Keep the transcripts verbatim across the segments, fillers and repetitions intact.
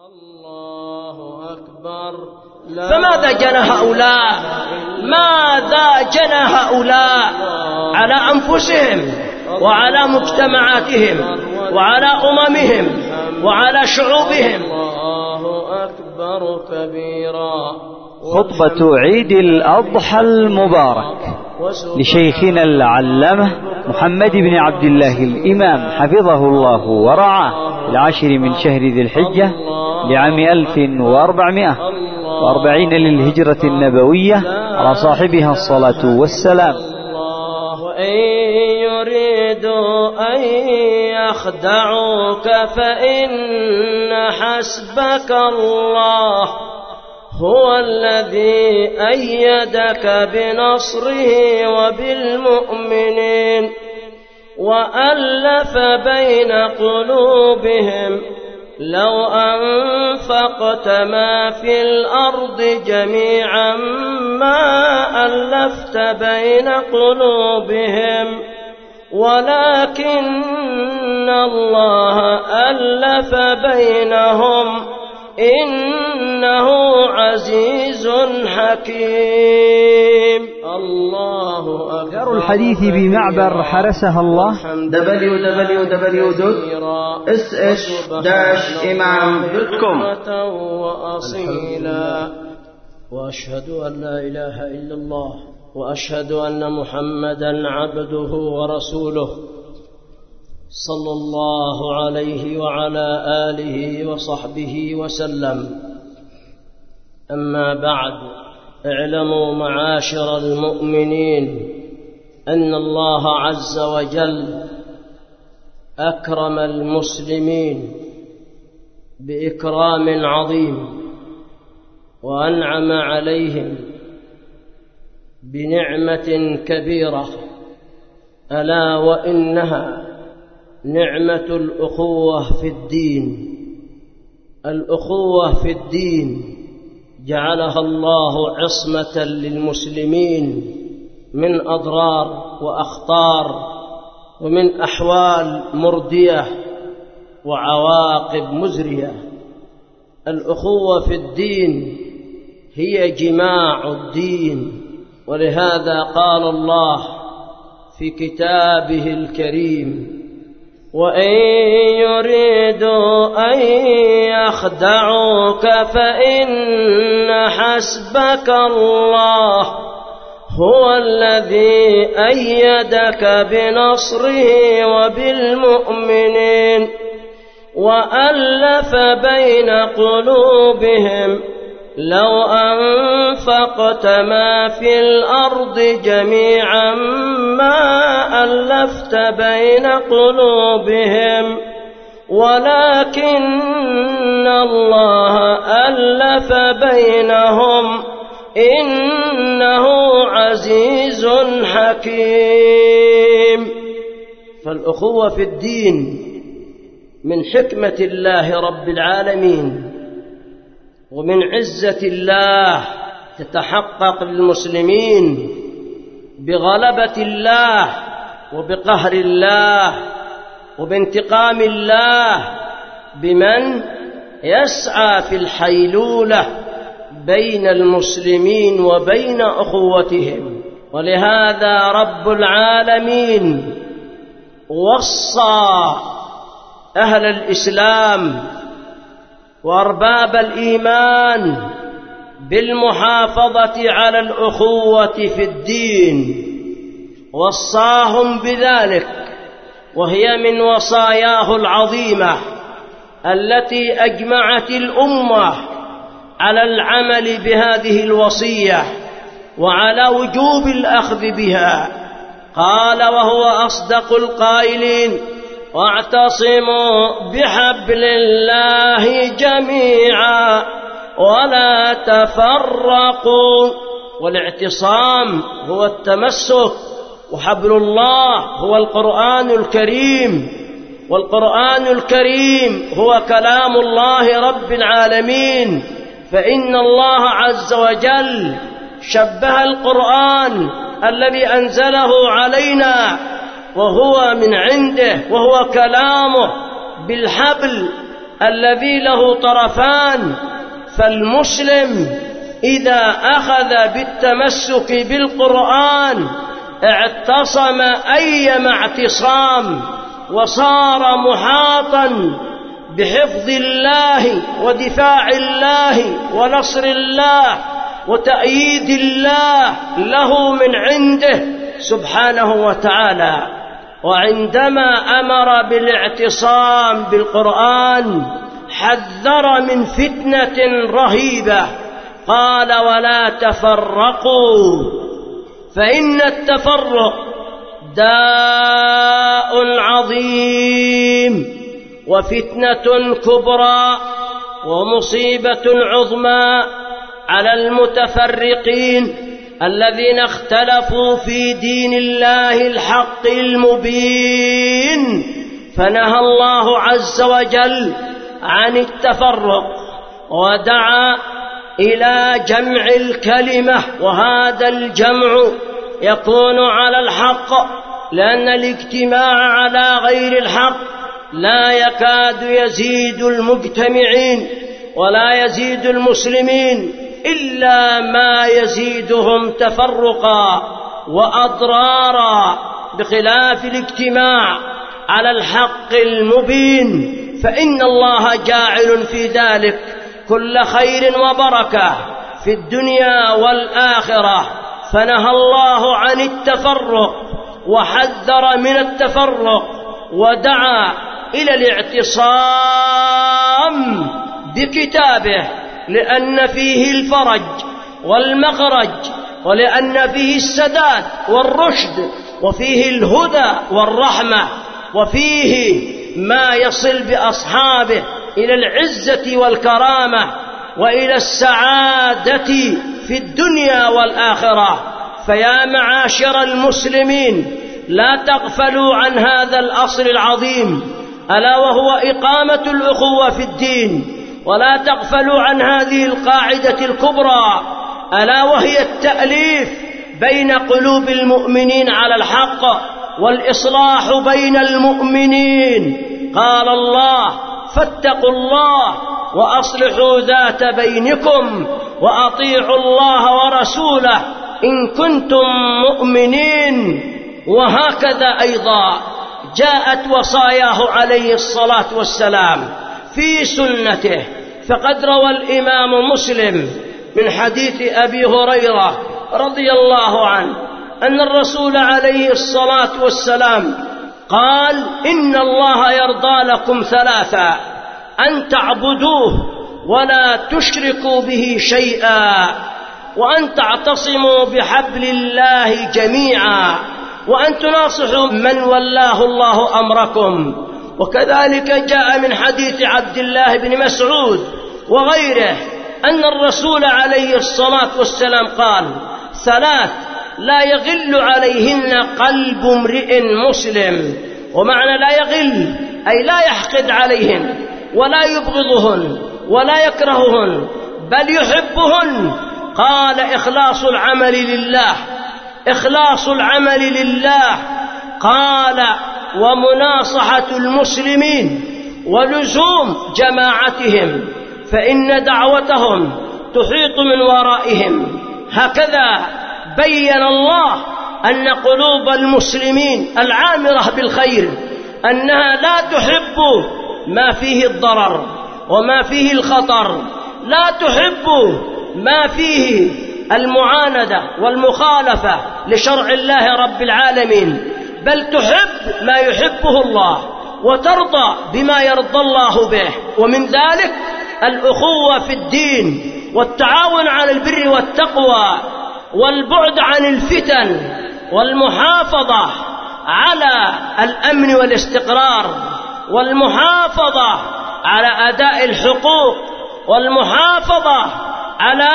الله أكبر. فماذا جنى هؤلاء؟ ماذا جنى هؤلاء على أنفسهم وعلى مجتمعاتهم وعلى أممهم وعلى شعوبهم؟ الله أكبر كبيرا. خطبة عيد الأضحى المبارك لشيخنا العلامة محمد بن عبد الله الإمام حفظه الله ورعاه، العاشر من شهر ذي الحجة لعام ألف وأربعمائة وأربعين للهجرة النبوية، على صاحبها الصلاة والسلام. وإن يريدوا أن يخدعوك فإن حسبك الله هو الذي أيدك بنصره وبالمؤمنين وألف بين قلوبهم لو أنفقت ما في الأرض جميعا ما ألفت بين قلوبهم ولكن الله ألف بينهم إنه عزيز حكيم. الله أكبر. دار الحديث بمعبر حرسها الله دبليو دبليو دبليو دوت إس إس داش إمام دوت كوم. وأصيلا وأشهد أن لا إله إلا الله وأشهد أن محمدا عبده ورسوله صلى الله عليه وعلى آله وصحبه وسلم. أما بعد، اعلموا معاشر المؤمنين أن الله عز وجل أكرم المسلمين بإكرام عظيم وأنعم عليهم بنعمة كبيرة، ألا وإنها نعمة الأخوة في الدين. الأخوة في الدين جعلها الله عصمة للمسلمين من أضرار وأخطار ومن أحوال مردية وعواقب مزرية. الأخوة في الدين هي جماع الدين، ولهذا قال الله في كتابه الكريم: وإن يريدوا أن يخدعوك فإن حسبك الله هو الذي أيدك بنصره وبالمؤمنين وألف بين قلوبهم لو أنفقت ما في الأرض جميعا ما ألفت بين قلوبهم ولكن الله ألف بينهم إنه عزيز حكيم. فالأخوة في الدين من حكمة الله رب العالمين ومن عزة الله تتحقق للمسلمين بغلبة الله وبقهر الله وبانتقام الله بمن يسعى في الحيلولة بين المسلمين وبين أخوتهم. ولهذا رب العالمين وصى أهل الإسلام وأرباب الإيمان بالمحافظة على الأخوة في الدين، وصاهم بذلك، وهي من وصاياه العظيمة التي أجمعت الأمة على العمل بهذه الوصية وعلى وجوب الأخذ بها. قال وهو أصدق القائلين: واعتصموا بحبل الله جميعا ولا تفرقوا. والاعتصام هو التمسك، وحبل الله هو القرآن الكريم، والقرآن الكريم هو كلام الله رب العالمين. فإن الله عز وجل شبه القرآن الذي أنزله علينا وهو من عنده وهو كلامه بالحبل الذي له طرفان. فالمسلم إذا أخذ بالتمسك بالقرآن اعتصم أيما اعتصام، وصار محاطا بحفظ الله ودفاع الله ونصر الله وتأييد الله له من عنده سبحانه وتعالى. وعندما أمر بالاعتصام بالقرآن حذر من فتنة رهيبة، قال: ولا تفرقوا فإن التفرق داء عظيم وفتنة كبرى ومصيبة عظمى على المتفرقين الذين اختلفوا في دين الله الحق المبين. فنهى الله عز وجل عن التفرق ودعا إلى جمع الكلمة، وهذا الجمع يكون على الحق، لأن الاجتماع على غير الحق لا يكاد يزيد المجتمعين ولا يزيد المسلمين إلا ما يزيدهم تفرقا وأضرارا، بخلاف الاجتماع على الحق المبين، فإن الله جاعل في ذلك كل خير وبركة في الدنيا والآخرة. فنهى الله عن التفرق وحذر من التفرق ودعا إلى الاعتصام بكتابه، لأن فيه الفرج والمخرج، ولأن فيه السداد والرشد، وفيه الهدى والرحمة، وفيه ما يصل بأصحابه إلى العزة والكرامة وإلى السعادة في الدنيا والآخرة. فيا معاشر المسلمين، لا تغفلوا عن هذا الأصل العظيم، ألا وهو إقامة الأخوة في الدين، ولا تغفلوا عن هذه القاعدة الكبرى، ألا وهي التأليف بين قلوب المؤمنين على الحق والإصلاح بين المؤمنين. قال الله: فاتقوا الله وأصلحوا ذات بينكم وأطيعوا الله ورسوله إن كنتم مؤمنين. وهكذا أيضا جاءت وصاياه عليه الصلاة والسلام في سنته، فقد روى الإمام مسلم من حديث أبي هريرة رضي الله عنه أن الرسول عليه الصلاة والسلام قال: إن الله يرضى لكم ثلاثا: أن تعبدوه ولا تشركوا به شيئا، وأن تعتصموا بحبل الله جميعا، وأن تناصحوا من ولاه الله أمركم. وكذلك جاء من حديث عبد الله بن مسعود وغيره أن الرسول عليه الصلاة والسلام قال: ثلاث لا يغل عليهن قلب امرئ مسلم. ومعنى لا يغل أي لا يحقد عليهن ولا يبغضهن ولا يكرههن بل يحبهن. قال: إخلاص العمل لله، إخلاص العمل لله. قال: ومناصحة المسلمين ولزوم جماعتهم، فإن دعوتهم تحيط من ورائهم. هكذا بين الله أن قلوب المسلمين العامرة بالخير أنها لا تحب ما فيه الضرر وما فيه الخطر، لا تحب ما فيه المعاندة والمخالفة لشرع الله رب العالمين، بل تحب ما يحبه الله وترضى بما يرضى الله به. ومن ذلك الأخوة في الدين والتعاون على البر والتقوى والبعد عن الفتن والمحافظة على الأمن والاستقرار والمحافظة على أداء الحقوق والمحافظة على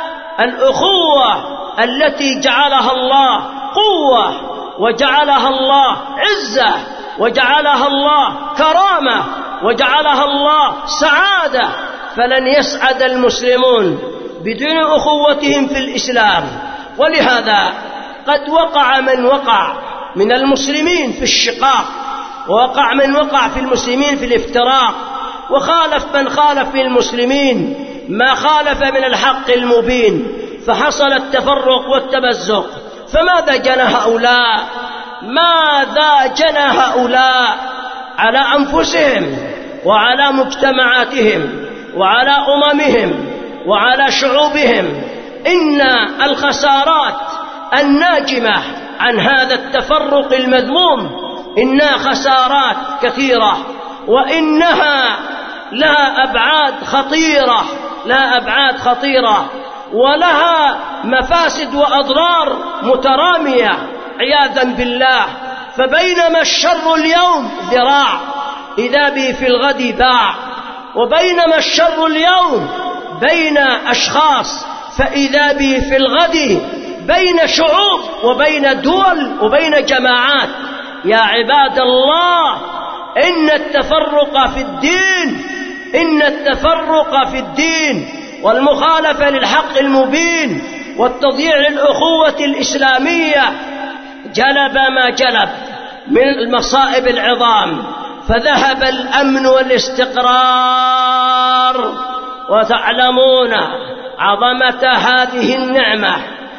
الأخوة التي جعلها الله قوة وجعلها الله عزة وجعلها الله كرامة وجعلها الله سعادة. فلن يسعد المسلمون بدون أخوتهم في الإسلام. ولهذا قد وقع من وقع من المسلمين في الشقاق، ووقع من وقع في المسلمين في الافتراق، وخالف من خالف من المسلمين ما خالف من الحق المبين، فحصل التفرق والتمزق. فماذا جنى هؤلاء؟ ماذا جنى هؤلاء على أنفسهم وعلى مجتمعاتهم وعلى أممهم وعلى شعوبهم؟ إن الخسارات الناجمة عن هذا التفرق المذموم إنها خسارات كثيرة، وإنها لها أبعاد خطيرة لها أبعاد خطيرة ولها مفاسد وأضرار مترامية عياذا بالله. فبينما الشر اليوم ذراع إذا به في الغد باع، وبينما الشر اليوم بين أشخاص فإذا به في الغد بين شعوب وبين دول وبين جماعات. يا عباد الله، إن التفرق في الدين إن التفرق في الدين والمخالفة للحق المبين والتضييع للأخوة الإسلامية جلب ما جلب من المصائب العظام. فذهب الأمن والاستقرار، وتعلمون عظمة هذه النعمة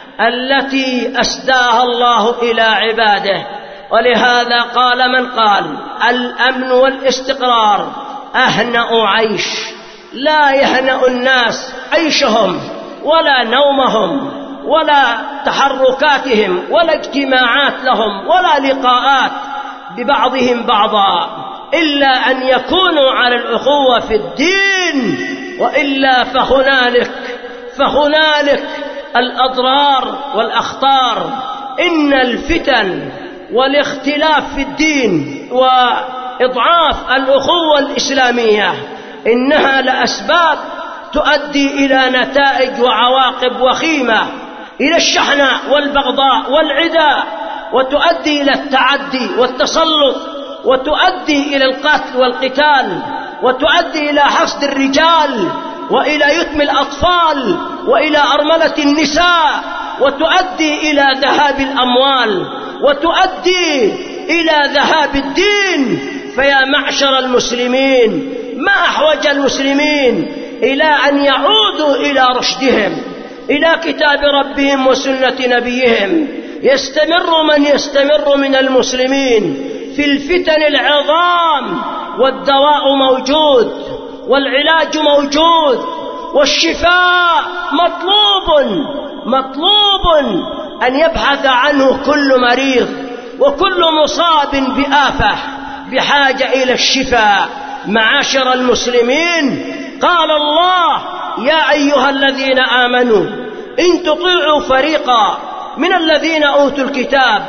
التي أسداها الله إلى عباده. ولهذا قال من قال: الأمن والاستقرار أهنأ عيش. لا يهنأ الناس عيشهم ولا نومهم ولا تحركاتهم ولا اجتماعات لهم ولا لقاءات ببعضهم بعضا إلا أن يكونوا على الأخوة في الدين، وإلا فهنالك فهنالك الأضرار والأخطار. إن الفتن والاختلاف في الدين وإضعاف الأخوة الإسلامية إنها لأسباب تؤدي إلى نتائج وعواقب وخيمة، إلى الشحناء والبغضاء والعداء، وتؤدي إلى التعدي والتسلط، وتؤدي إلى القتل والقتال، وتؤدي إلى حصد الرجال وإلى يتم الأطفال وإلى أرملة النساء، وتؤدي إلى ذهاب الأموال، وتؤدي إلى ذهاب الدين. فيا معشر المسلمين، ما أحوج المسلمين إلى أن يعودوا إلى رشدهم، إلى كتاب ربهم وسنة نبيهم. يستمر من يستمر من المسلمين في الفتن العظام، والدواء موجود والعلاج موجود والشفاء مطلوب مطلوب أن يبحث عنه كل مريض، وكل مصاب بآفة بحاجة إلى الشفاء. معاشر المسلمين، قال الله: يا أيها الذين آمنوا إن تطيعوا فريقا من الذين أوتوا الكتاب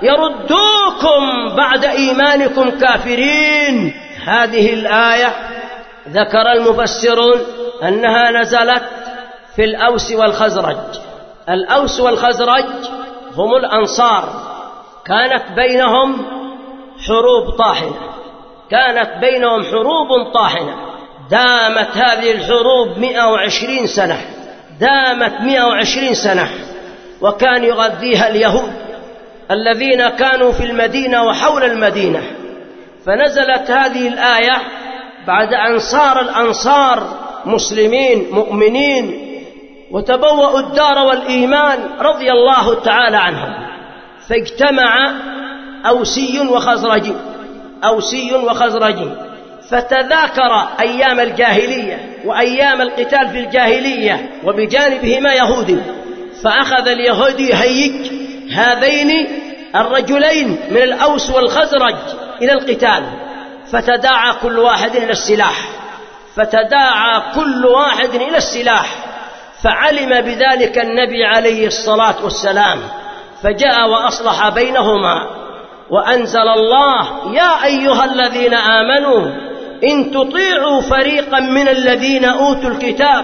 يردوكم بعد إيمانكم كافرين. هذه الآية ذكر المفسرون أنها نزلت في الأوس والخزرج. الأوس والخزرج هم الأنصار، كانت بينهم حروب طاحنة كانت بينهم حروب طاحنة دامت هذه الحروب مئة وعشرين سنة دامت مئة وعشرين سنة، وكان يغذيها اليهود الذين كانوا في المدينة وحول المدينة. فنزلت هذه الآية بعد أن صار الأنصار مسلمين مؤمنين وتبوأوا الدار والإيمان رضي الله تعالى عنهم. فاجتمع أوسي وخزرجي أوسي وخزرجي فتذاكر أيام الجاهلية وأيام القتال في الجاهلية، وبجانبهما يهودي. فأخذ اليهودي يهيج هذين الرجلين من الأوس والخزرج إلى القتال، فتداعى كل واحد إلى السلاح فتداعى كل واحد إلى السلاح فعلم بذلك النبي عليه الصلاة والسلام، فجاء وأصلح بينهما وأنزل الله: يا أيها الذين آمنوا إن تطيعوا فريقا من الذين أوتوا الكتاب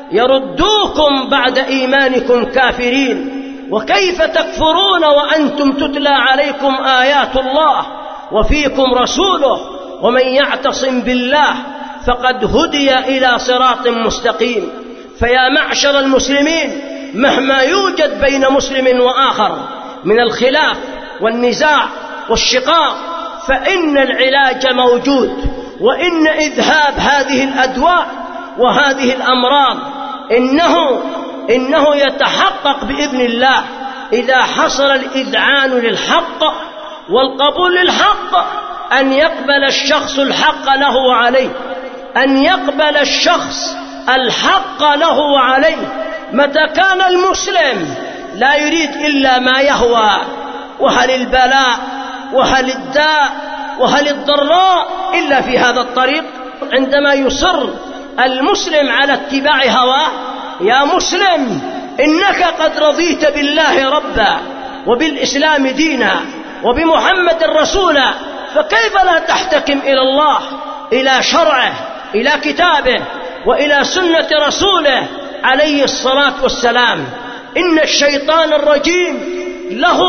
يردوكم بعد إيمانكم كافرين. وكيف تكفرون وأنتم تتلى عليكم آيات الله وفيكم رسوله ومن يعتصم بالله فقد هدي إلى صراط مستقيم. فيا معشر المسلمين، مهما يوجد بين مسلم وآخر من الخلاف والنزاع والشقاق فإن العلاج موجود، وإن إذهاب هذه الأدواء وهذه الأمراض إنه, إنه يتحقق بإذن الله إذا حصل الإذعان للحق والقبول للحق، أن يقبل الشخص الحق له وعليه، أن يقبل الشخص الحق له وعليه. متى كان المسلم لا يريد إلا ما يهوى، وهل البلاء وهل الداء وهل الضراء إلا في هذا الطريق؟ عندما يصر المسلم على اتباع هواه، يا مسلم إنك قد رضيت بالله ربا وبالإسلام دينا وبمحمد رسولا، فكيف لا تحتكم إلى الله، إلى شرعه، إلى كتابه، وإلى سنة رسوله عليه الصلاة والسلام؟ إن الشيطان الرجيم له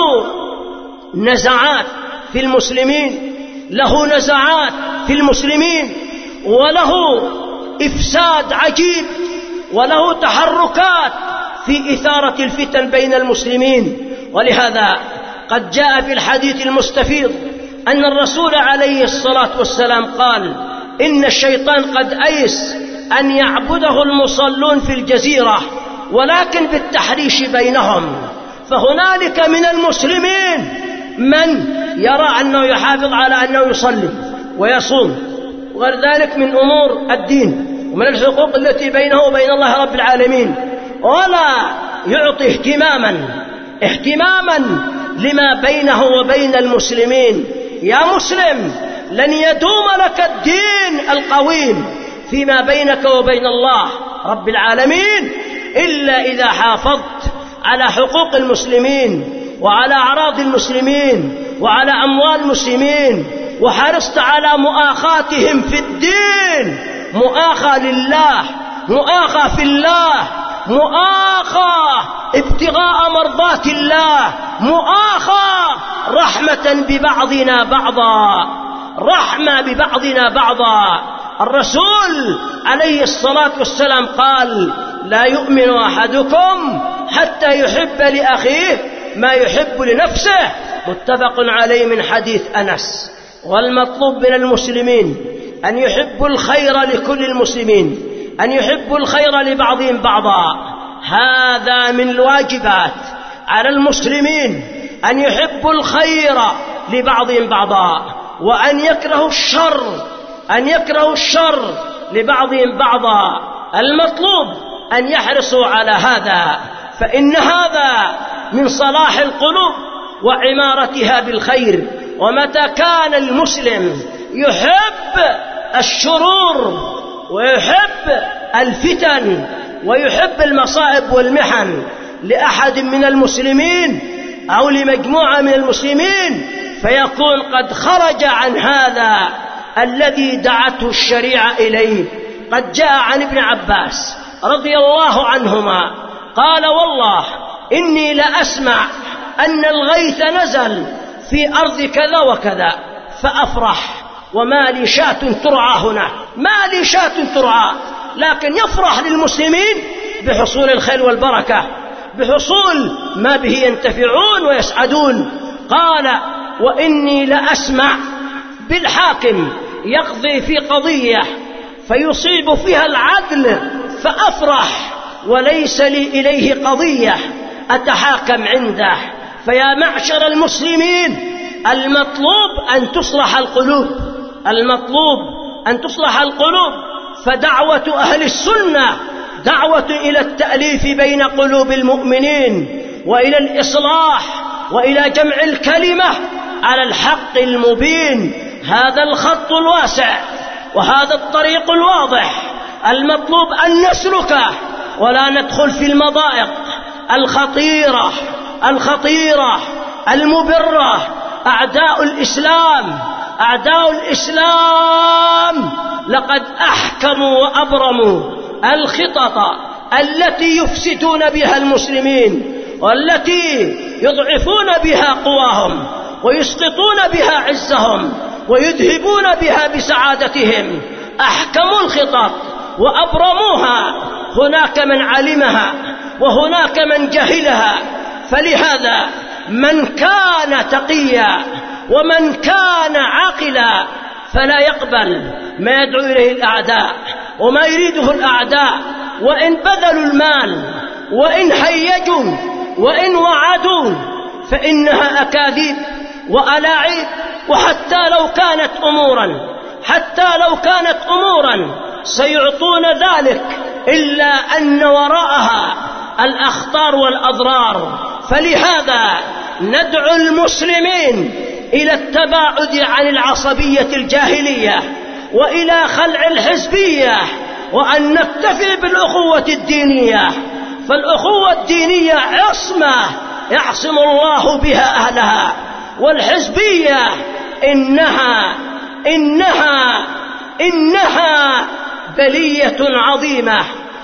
نزعات في المسلمين، له نزعات في المسلمين، وله إفساد عجيب، وله تحركات في إثارة الفتن بين المسلمين. ولهذا قد جاء في الحديث المستفيض أن الرسول عليه الصلاة والسلام قال: إن الشيطان قد أيس أن يعبده المصلون في الجزيرة، ولكن بالتحريش بينهم. فهنالك من المسلمين من يرى أنه يحافظ على أنه يصلي ويصوم وغير ذلك من أمور الدين ومن الحقوق التي بينه وبين الله رب العالمين، ولا يعطي اهتماما اهتماما لما بينه وبين المسلمين. يا مسلم، لن يدوم لك الدين القويم فيما بينك وبين الله رب العالمين إلا إذا حافظت على حقوق المسلمين وعلى أعراض المسلمين وعلى أموال المسلمين، وحرصت على مؤاخاتهم في الدين، مؤاخاة لله، مؤاخاة في الله، مؤاخاة ابتغاء مرضات الله، مؤاخاة رحمة ببعضنا بعضا، رحمة ببعضنا بعضا. الرسول عليه الصلاة والسلام قال: لا يؤمن أحدكم حتى يحب لأخيه ما يحب لنفسه، متفق عليه من حديث أنس. والمطلوب من المسلمين أن يحبوا الخير لكل المسلمين، أن يحبوا الخير لبعضهم بعضا. هذا من الواجبات على المسلمين، أن يحبوا الخير لبعضهم بعضا، وأن يكرهوا الشر، أن يكرهوا الشر لبعضهم بعضا. المطلوب أن يحرصوا على هذا، فإن هذا من صلاح القلوب وعمارتها بالخير. ومتى كان المسلم يحب الشرور ويحب الفتن ويحب المصائب والمحن لأحد من المسلمين أو لمجموعة من المسلمين، فيكون قد خرج عن هذا الذي دعته الشريعة إليه. قد جاء عن ابن عباس رضي الله عنهما قال: والله إني لأسمع أن الغيث نزل في أرض كذا وكذا فأفرح، وما لي شاة ترعى هنا، ما لي شاة ترعى، لكن يفرح للمسلمين بحصول الخير والبركة، بحصول ما به ينتفعون ويسعدون. قال: وإني لأسمع بالحاكم يقضي في قضية فيصيب فيها العدل فأفرح، وليس لي إليه قضية أتحاكم عنده. فيا معشر المسلمين، المطلوب أن تصلح القلوب، المطلوب أن تصلح القلوب. فدعوة أهل السنة دعوة إلى التأليف بين قلوب المؤمنين، وإلى الإصلاح، وإلى جمع الكلمة على الحق المبين. هذا الخط الواسع وهذا الطريق الواضح المطلوب أن نسلكه، ولا ندخل في المضائق الخطيرة الخطيرة المبرة. أعداء الإسلام أعداء الإسلام لقد أحكموا وأبرموا الخطط التي يفسدون بها المسلمين، والتي يضعفون بها قواهم، ويسقطون بها عزهم، ويذهبون بها بسعادتهم. أحكموا الخطط وأبرموها، هناك من علمها وهناك من جهلها. فلهذا من كان تقيا ومن كان عاقلا فلا يقبل ما يدعو إليه الأعداء وما يريده الأعداء، وإن بذلوا المال وإن هيجوا وإن وعدوا فإنها أكاذيب وألاعيب. وحتى لو كانت أمورا حتى لو كانت أمورا سيعطون ذلك، إلا أن وراءها الأخطار والأضرار. فلهذا ندعو المسلمين إلى التباعد عن العصبية الجاهلية وإلى خلع الحزبية، وأن نكتفي بالأخوة الدينية، فالأخوة الدينية عصمة يعصم الله بها أهلها، والحزبية إنها إنها إنها بلية عظيمة،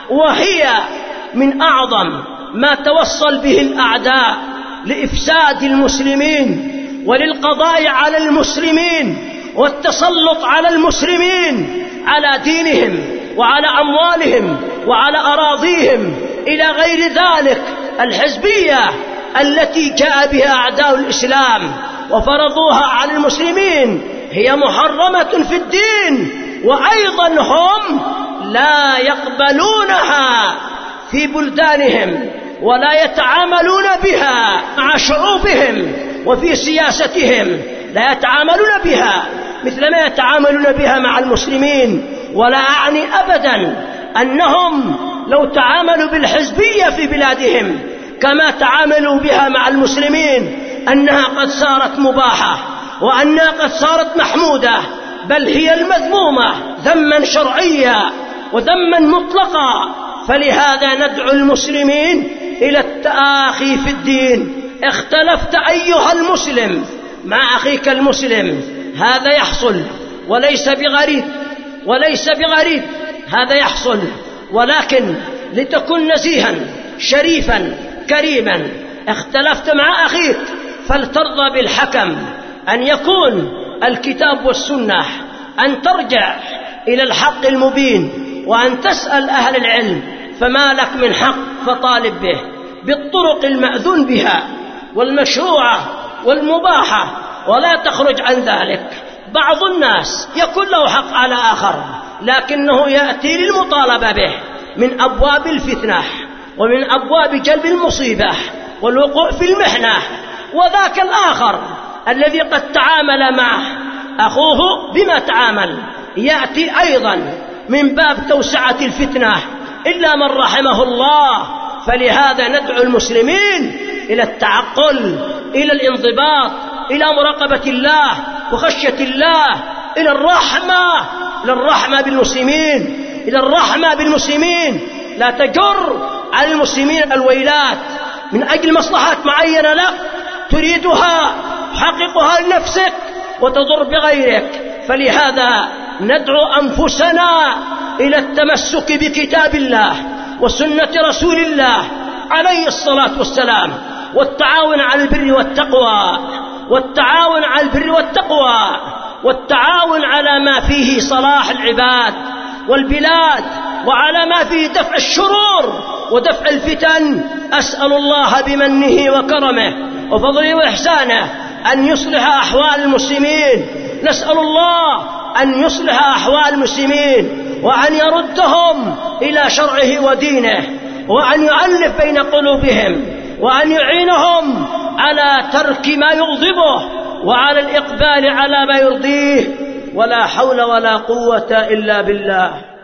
وهي من أعظم ما توصل به الأعداء لإفساد المسلمين وللقضاء على المسلمين والتسلط على المسلمين على دينهم وعلى أموالهم وعلى أراضيهم إلى غير ذلك. الحزبية التي جاء بها أعداء الإسلام وفرضوها على المسلمين هي محرمة في الدين، وأيضا هم لا يقبلونها في بلدانهم ولا يتعاملون بها مع شعوبهم وفي سياستهم، لا يتعاملون بها مثل ما يتعاملون بها مع المسلمين. ولا أعني أبدا أنهم لو تعاملوا بالحزبية في بلادهم كما تعاملوا بها مع المسلمين أنها قد صارت مباحة وأنها قد صارت محمودة، بل هي المذمومة ذما شرعيا وذما مطلقا. فلهذا ندعو المسلمين إلى التآخي في الدين. اختلفت أيها المسلم مع أخيك المسلم، هذا يحصل وليس بغريب وليس بغريب هذا يحصل، ولكن لتكن نزيها شريفا كريما. اختلفت مع أخيك فلترضى بالحكم أن يكون الكتاب والسنة، أن ترجع إلى الحق المبين وأن تسأل أهل العلم، فما لك من حق فطالب به بالطرق المأذون بها والمشروعة والمباحة، ولا تخرج عن ذلك. بعض الناس يكون له حق على آخر لكنه يأتي للمطالبة به من أبواب الفتنة ومن أبواب جلب المصيبة والوقوع في المحنة، وذاك الآخر الذي قد تعامل معه أخوه بما تعامل يأتي أيضا من باب توسعة الفتنة إلا من رحمه الله. فلهذا ندعو المسلمين إلى التعقل، إلى الانضباط، إلى مراقبة الله وخشية الله، إلى الرحمة إلى الرحمة بالمسلمين إلى الرحمة بالمسلمين. لا تجر على المسلمين الويلات من أجل مصلحات معينة لك تريدها تحققها لنفسك وتضر بغيرك. فلهذا ندعو أنفسنا إلى التمسك بكتاب الله وسنة رسول الله عليه الصلاة والسلام، والتعاون على البر والتقوى والتعاون على البر والتقوى والتعاون على ما فيه صلاح العباد والبلاد وعلى ما فيه دفع الشرور ودفع الفتن. أسأل الله بمنه وكرمه وفضله وإحسانه أن يصلح أحوال المسلمين. نسأل الله أن يصلح أحوال المسلمين وأن يردهم إلى شرعه ودينه، وأن يؤلف بين قلوبهم، وأن يعينهم على ترك ما يغضبه وعلى الإقبال على ما يرضيه. ولا حول ولا قوة إلا بالله.